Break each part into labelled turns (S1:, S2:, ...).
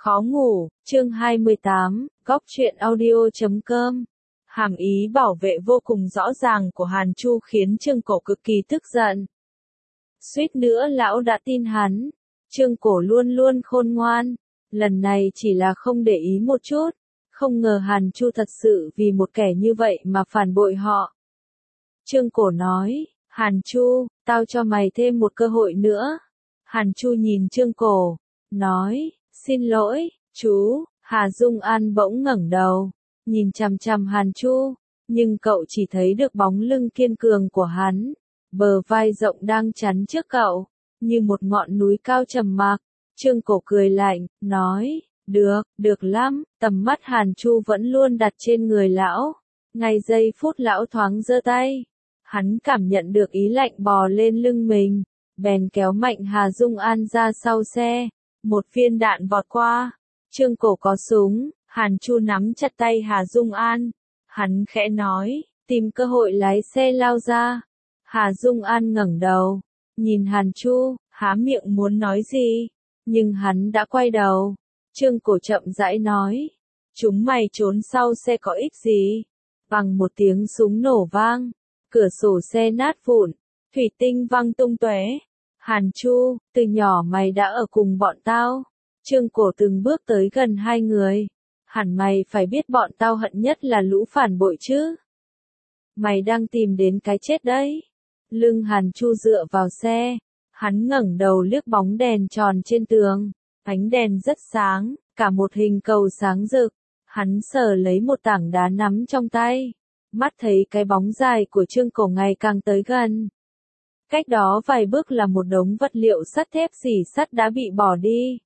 S1: Khó ngủ, chương 28, góc truyện audio.com. Hàm ý bảo vệ vô cùng rõ ràng của Hàn Chu khiến Trương Cổ cực kỳ tức giận. Suýt nữa lão đã tin hắn. Trương Cổ luôn luôn khôn ngoan, lần này chỉ là không để ý một chút, không ngờ Hàn Chu thật sự vì một kẻ như vậy mà phản bội họ. Trương Cổ nói, Hàn Chu, tao cho mày thêm một cơ hội nữa. Hàn Chu nhìn Trương Cổ, nói, xin lỗi, chú. Hà Dung An bỗng ngẩng đầu, nhìn chằm chằm Hàn Chu, nhưng cậu chỉ thấy được bóng lưng kiên cường của hắn, bờ vai rộng đang chắn trước cậu, như một ngọn núi cao trầm mặc. Trương Cổ cười lạnh, nói, được lắm. Tầm mắt Hàn Chu vẫn luôn đặt trên người lão. Ngay giây phút lão thoáng giơ tay, hắn cảm nhận được ý lạnh bò lên lưng mình, bèn kéo mạnh Hà Dung An ra sau xe. Một viên đạn vọt qua. Trương Cổ có súng. Hàn Chu nắm chặt tay Hà Dung An. Hắn khẽ nói, tìm cơ hội lái xe lao ra. Hà Dung An ngẩng đầu, nhìn Hàn Chu, há miệng muốn nói gì, nhưng hắn đã quay đầu. Trương Cổ chậm rãi nói, chúng mày trốn sau xe có ích gì? Bằng một tiếng súng nổ vang, cửa sổ xe nát vụn, thủy tinh văng tung tóe. Hàn Chu, từ nhỏ mày đã ở cùng bọn tao. Trương Cổ từng bước tới gần hai người. Hẳn mày phải biết bọn tao hận nhất là lũ phản bội chứ. Mày đang tìm đến cái chết đấy. Lưng Hàn Chu dựa vào xe. Hắn ngẩng đầu liếc bóng đèn tròn trên tường. Ánh đèn rất sáng, cả một hình cầu sáng rực. Hắn sờ lấy một tảng đá nắm trong tay. Mắt thấy cái bóng dài của Trương Cổ ngày càng tới gần. Cách đó vài bước là một đống vật liệu sắt thép rỉ sắt đã bị bỏ đi.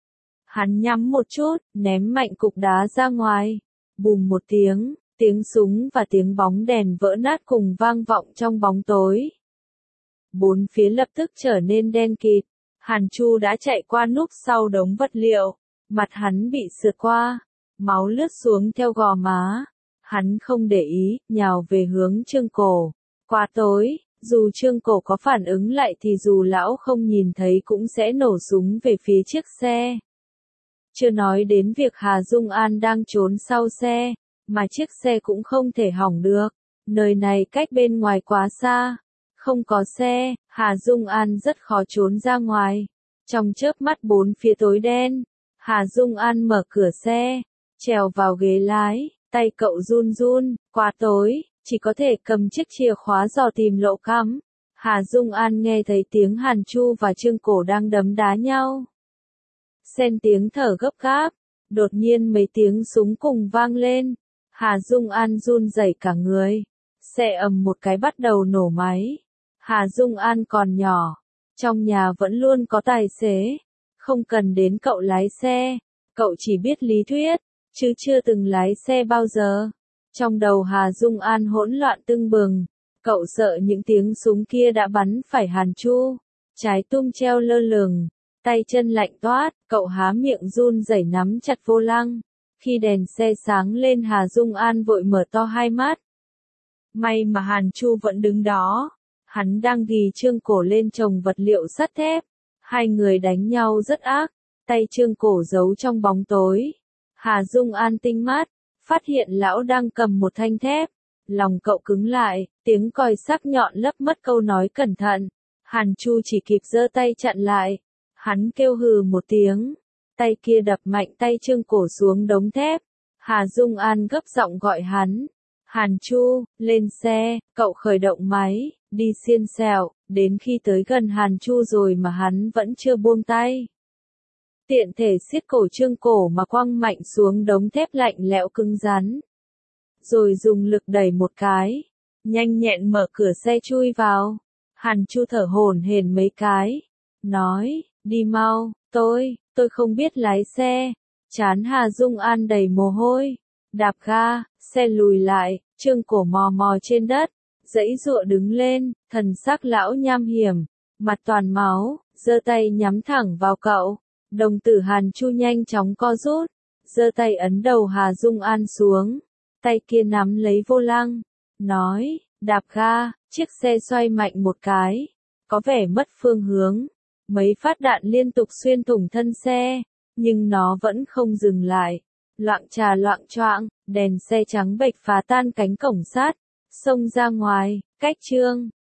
S1: Hắn nhắm một chút, ném mạnh cục đá ra ngoài. Bùm một tiếng, tiếng súng và tiếng bóng đèn vỡ nát cùng vang vọng trong bóng tối. Bốn phía lập tức trở nên đen kịt. Hàn Chu đã chạy qua núp sau đống vật liệu. Mặt hắn bị sượt qua, máu lướt xuống theo gò má. Hắn không để ý, nhào về hướng Trương Cổ. Quá tối. Dù Trương Cổ có phản ứng lại thì dù lão không nhìn thấy cũng sẽ nổ súng về phía chiếc xe. Chưa nói đến việc Hà Dung An đang trốn sau xe, mà chiếc xe cũng không thể hỏng được. Nơi này cách bên ngoài quá xa, không có xe, Hà Dung An rất khó trốn ra ngoài. Trong chớp mắt bốn phía tối đen, Hà Dung An mở cửa xe, trèo vào ghế lái, tay cậu run run, quá tối. Chỉ có thể cầm chiếc chìa khóa dò tìm lỗ cắm. Hà Dung An nghe thấy tiếng Hàn Chu và Trương Cổ đang đấm đá nhau. Xen tiếng thở gấp gáp, đột nhiên mấy tiếng súng cùng vang lên. Hà Dung An run rẩy cả người. Xe ầm một cái bắt đầu nổ máy. Hà Dung An còn nhỏ, trong nhà vẫn luôn có tài xế. Không cần đến cậu lái xe, cậu chỉ biết lý thuyết, chứ chưa từng lái xe bao giờ. Trong đầu Hà Dung An hỗn loạn tưng bừng, cậu sợ những tiếng súng kia đã bắn phải Hàn Chu. Trái tim treo lơ lửng, tay chân lạnh toát, cậu há miệng run rẩy nắm chặt vô lăng. Khi đèn xe sáng lên Hà Dung An vội mở to hai mắt. May mà Hàn Chu vẫn đứng đó, hắn đang ghì Trương Cổ lên chồng vật liệu sắt thép. Hai người đánh nhau rất ác, tay Trương Cổ giấu trong bóng tối. Hà Dung An tinh mắt, phát hiện lão đang cầm một thanh thép. Lòng cậu cứng lại, tiếng còi sắc nhọn lấp mất câu nói cẩn thận. Hàn Chu chỉ kịp giơ tay chặn lại. Hắn kêu hừ một tiếng. Tay kia đập mạnh tay Trương Cổ xuống đống thép. Hà Dung An gấp giọng gọi hắn. Hàn Chu, lên xe. Cậu khởi động máy, đi xiên xẻo. Đến khi tới gần Hàn Chu rồi mà hắn vẫn chưa buông tay. Tiện thể siết cổ Trương Cổ mà quăng mạnh xuống đống thép lạnh lẽo cứng rắn. Rồi dùng lực đẩy một cái. Nhanh nhẹn mở cửa xe chui vào. Hàn Chu thở hổn hển mấy cái. Nói, đi mau, tôi không biết lái xe. Trán Hà Dung An đầy mồ hôi. Đạp ga, xe lùi lại, Trương Cổ mò mò trên đất. Giãy giụa đứng lên, thần sắc lão nham hiểm. Mặt toàn máu, giơ tay nhắm thẳng vào cậu. Đồng tử Hàn Chu nhanh chóng co rút, giơ tay ấn đầu Hà Dung An xuống, tay kia nắm lấy vô lăng, nói, đạp ga. Chiếc xe xoay mạnh một cái, có vẻ mất phương hướng, mấy phát đạn liên tục xuyên thủng thân xe, Nhưng nó vẫn không dừng lại. Loạng trà loạng choạng, đèn xe trắng bệch phá tan cánh cổng sắt, xông ra ngoài, cách Trương